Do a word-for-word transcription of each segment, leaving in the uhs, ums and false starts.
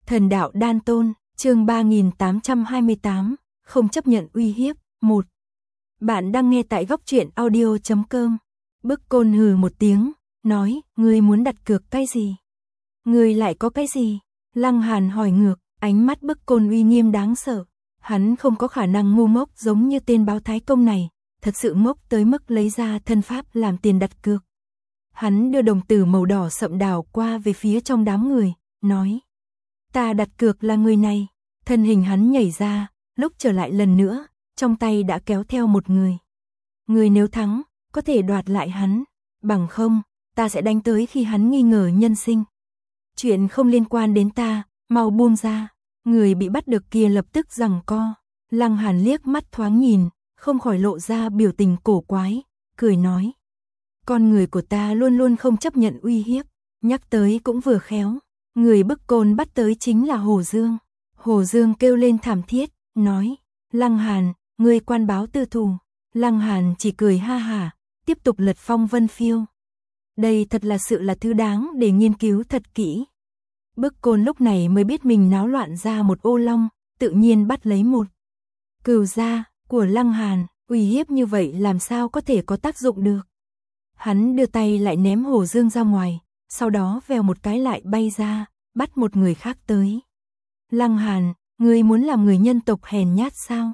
Thần đạo đan tôn, chương ba nghìn tám trăm hai mươi tám, không chấp nhận uy hiếp, một. Bạn đang nghe tại góc truyện audio chấm com. Bức Côn hừ một tiếng, nói, ngươi muốn đặt cược cái gì? Ngươi lại có cái gì? Lăng Hàn hỏi ngược, ánh mắt Bức Côn uy nghiêm đáng sợ. Hắn không có khả năng ngu ngốc giống như tên báo thái công này, thật sự ngốc tới mức lấy ra thân pháp làm tiền đặt cược. Hắn đưa đồng tử màu đỏ sậm đào qua về phía trong đám người, nói. Ta đặt cược là người này. Thân hình hắn nhảy ra, lúc trở lại lần nữa, trong tay đã kéo theo một người. Người nếu thắng, có thể đoạt lại hắn, bằng không, ta sẽ đánh tới khi hắn nghi ngờ nhân sinh. Chuyện không liên quan đến ta, mau buông ra. Người bị bắt được kia lập tức giằng co. Lăng Hàn liếc mắt thoáng nhìn, không khỏi lộ ra biểu tình cổ quái, cười nói. Con người của ta luôn luôn không chấp nhận uy hiếp, nhắc tới cũng vừa khéo. Người Bức Côn bắt tới chính là Hồ Dương. Hồ Dương kêu lên thảm thiết, nói, Lăng Hàn, ngươi quan báo tư thù. Lăng Hàn chỉ cười ha hả, tiếp tục lật phong vân phiêu. Đây thật là sự là thứ đáng để nghiên cứu thật kỹ. Bức Côn lúc này mới biết mình náo loạn ra một ô long, tự nhiên bắt lấy một cừu gia của Lăng Hàn, uy hiếp như vậy làm sao có thể có tác dụng được. Hắn đưa tay lại ném Hồ Dương ra ngoài, sau đó vèo một cái lại bay ra, bắt một người khác tới. Lăng Hàn, ngươi muốn làm người nhân tộc hèn nhát sao?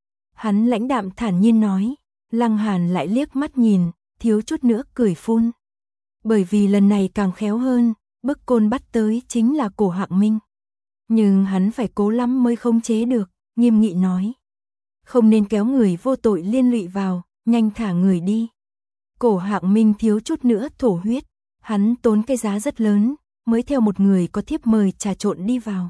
Hắn lãnh đạm thản nhiên nói. Lăng Hàn lại liếc mắt nhìn, thiếu chút nữa cười phun. Bởi vì lần này càng khéo hơn, Bức Côn bắt tới chính là Cổ Hạng Minh. Nhưng hắn phải cố lắm mới khống chế được, nghiêm nghị nói. Không nên kéo người vô tội liên lụy vào, nhanh thả người đi. Cổ Hạng Minh thiếu chút nữa thổ huyết, hắn tốn cái giá rất lớn, mới theo một người có thiếp mời trà trộn đi vào.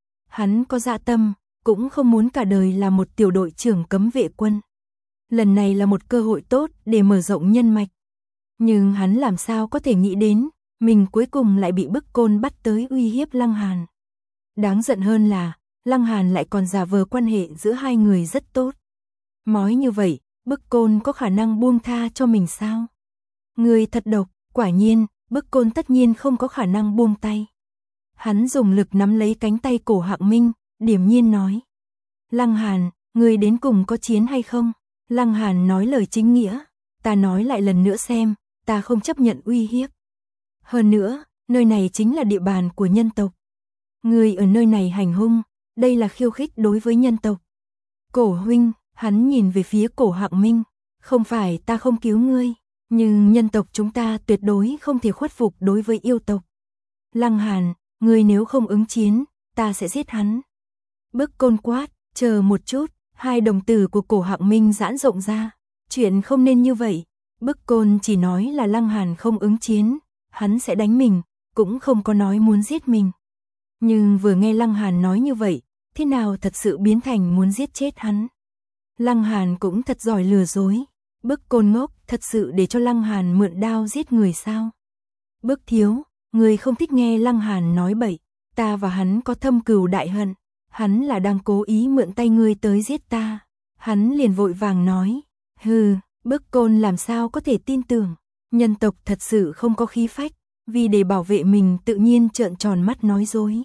Hắn có dạ tâm, cũng không muốn cả đời là một tiểu đội trưởng cấm vệ quân. Lần này là một cơ hội tốt để mở rộng nhân mạch. Nhưng hắn làm sao có thể nghĩ đến, mình cuối cùng lại bị Bức Côn bắt tới uy hiếp Lăng Hàn. Đáng giận hơn là, Lăng Hàn lại còn giả vờ quan hệ giữa hai người rất tốt. Nói như vậy, Bức Côn có khả năng buông tha cho mình sao? Người thật độc, quả nhiên, Bức Côn tất nhiên không có khả năng buông tay. Hắn dùng lực nắm lấy cánh tay Cổ Hạng Minh, điềm nhiên nói. Lăng Hàn, người đến cùng có chiến hay không? Lăng Hàn nói lời chính nghĩa, ta nói lại lần nữa xem, ta không chấp nhận uy hiếp. Hơn nữa, nơi này chính là địa bàn của nhân tộc. Người ở nơi này hành hung, đây là khiêu khích đối với nhân tộc. Cổ huynh, hắn nhìn về phía Cổ Hạng Minh, không phải ta không cứu ngươi, nhưng nhân tộc chúng ta tuyệt đối không thể khuất phục đối với yêu tộc. Lăng Hàn, ngươi nếu không ứng chiến, ta sẽ giết hắn. Bức Côn quát, chờ một chút, hai đồng tử của Cổ Hạng Minh giãn rộng ra. Chuyện không nên như vậy, Bức Côn chỉ nói là Lăng Hàn không ứng chiến, hắn sẽ đánh mình, cũng không có nói muốn giết mình. Nhưng vừa nghe Lăng Hàn nói như vậy, thế nào thật sự biến thành muốn giết chết hắn. Lăng Hàn cũng thật giỏi lừa dối. Bức Côn ngốc, thật sự để cho Lăng Hàn mượn đao giết người sao? Bức thiếu, người không thích nghe Lăng Hàn nói bậy, ta và hắn có thâm cừu đại hận, hắn là đang cố ý mượn tay ngươi tới giết ta. Hắn liền vội vàng nói, hừ, Bức Côn làm sao có thể tin tưởng, nhân tộc thật sự không có khí phách, vì để bảo vệ mình tự nhiên trợn tròn mắt nói dối.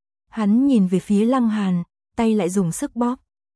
Hắn nhìn về phía Lăng Hàn, tay lại dùng sức bóp.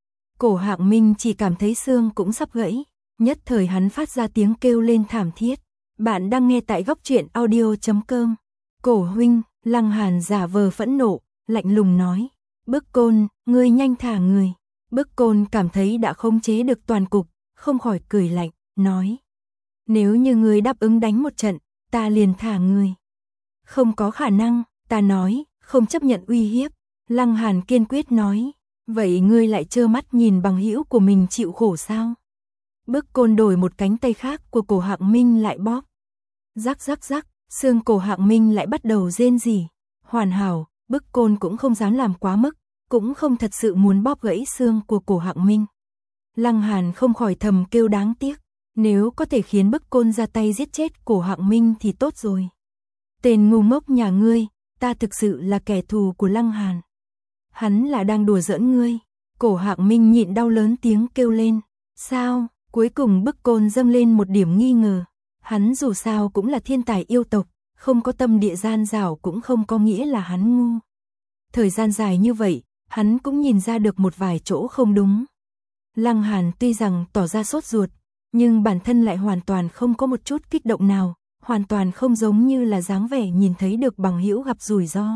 Cổ Hạng Minh chỉ cảm thấy xương cũng sắp gãy, nhất thời hắn phát ra tiếng kêu lên thảm thiết. Bạn đang nghe tại góc truyện audio chấm com. Cổ huynh, Lăng Hàn giả vờ phẫn nộ, lạnh lùng nói. Bức Côn, ngươi nhanh thả người. Bức Côn cảm thấy đã khống chế được toàn cục, không khỏi cười lạnh, nói. Nếu như ngươi đáp ứng đánh một trận, ta liền thả người. Không có khả năng, ta nói, không chấp nhận uy hiếp. Lăng Hàn kiên quyết nói. Vậy ngươi lại trơ mắt nhìn bằng hữu của mình chịu khổ sao? Bức Côn đổi một cánh tay khác của Cổ Hạng Minh lại bóp. Rắc rắc rắc, xương Cổ Hạng Minh lại bắt đầu rên rỉ. Hoàn hảo, Bức Côn cũng không dám làm quá mức, cũng không thật sự muốn bóp gãy xương của Cổ Hạng Minh. Lăng Hàn không khỏi thầm kêu đáng tiếc, nếu có thể khiến Bức Côn ra tay giết chết Cổ Hạng Minh thì tốt rồi. Tên ngu ngốc nhà ngươi, ta thực sự là kẻ thù của Lăng Hàn. Hắn là đang đùa giỡn ngươi. Cổ Hạng Minh nhịn đau lớn tiếng kêu lên. Sao? Cuối cùng Bức Côn dâng lên một điểm nghi ngờ. Hắn dù sao cũng là thiên tài yêu tộc, không có tâm địa gian dảo cũng không có nghĩa là hắn ngu. Thời gian dài như vậy, hắn cũng nhìn ra được một vài chỗ không đúng. Lăng Hàn tuy rằng tỏ ra sốt ruột, nhưng bản thân lại hoàn toàn không có một chút kích động nào, hoàn toàn không giống như là dáng vẻ nhìn thấy được bằng hữu gặp rủi ro.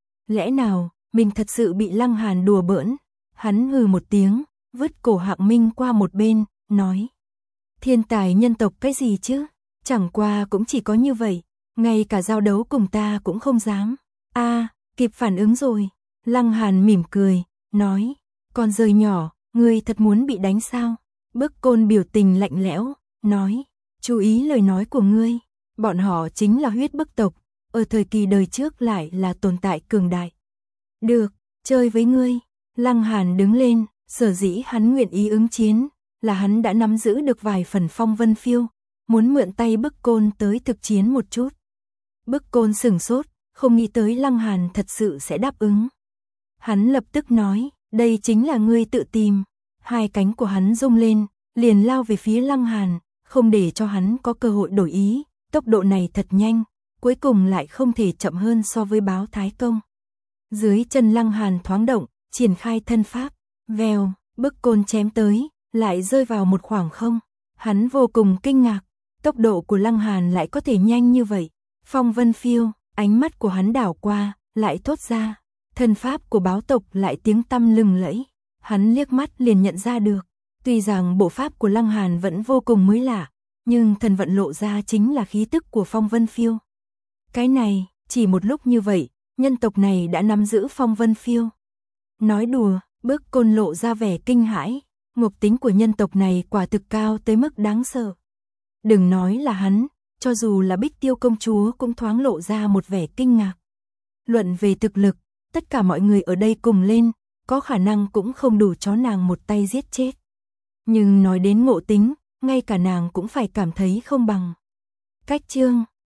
Lẽ nào, mình thật sự bị Lăng Hàn đùa bỡn? Hắn hừ một tiếng, vứt cổ Hạng Minh qua một bên, nói. Thiên tài nhân tộc cái gì chứ? Chẳng qua cũng chỉ có như vậy, ngay cả giao đấu cùng ta cũng không dám. A, à, kịp phản ứng rồi. Lăng Hàn mỉm cười, nói. Con rơi nhỏ, ngươi thật muốn bị đánh sao? Bức Côn biểu tình lạnh lẽo, nói. Chú ý lời nói của ngươi. Bọn họ chính là huyết bức tộc, ở thời kỳ đời trước lại là tồn tại cường đại. Được, chơi với ngươi. Lăng Hàn đứng lên, sở dĩ hắn nguyện ý ứng chiến, là hắn đã nắm giữ được vài phần phong vân phiêu, muốn mượn tay Bức Côn tới thực chiến một chút. Bức Côn sửng sốt, không nghĩ tới Lăng Hàn thật sự sẽ đáp ứng. Hắn lập tức nói, đây chính là ngươi tự tìm. Hai cánh của hắn rung lên, liền lao về phía Lăng Hàn, không để cho hắn có cơ hội đổi ý. Tốc độ này thật nhanh, cuối cùng lại không thể chậm hơn so với Báo Thái Công. Dưới chân Lăng Hàn thoáng động, triển khai thân pháp, vèo, Bức Côn chém tới, lại rơi vào một khoảng không. Hắn vô cùng kinh ngạc, tốc độ của Lăng Hàn lại có thể nhanh như vậy. Phong vân phiêu, ánh mắt của hắn đảo qua, lại thốt ra. Thân pháp của báo tộc lại tiếng tăm lừng lẫy. Hắn liếc mắt liền nhận ra được. Tuy rằng bộ pháp của Lăng Hàn vẫn vô cùng mới lạ, nhưng thần vận lộ ra chính là khí tức của phong vân phiêu. Cái này, chỉ một lúc như vậy, nhân tộc này đã nắm giữ phong vân phiêu. Nói đùa, Bức Côn lộ ra vẻ kinh hãi. Ngục tính của nhân tộc này quả thực cao tới mức đáng sợ. Đừng nói là hắn, cho dù là Bích Tiêu công chúa cũng thoáng lộ ra một vẻ kinh ngạc. Luận về thực lực, tất cả mọi người ở đây cùng lên, có khả năng cũng không đủ cho nàng một tay giết chết. Nhưng nói đến ngộ tính, ngay cả nàng cũng phải cảm thấy không bằng. Cách chương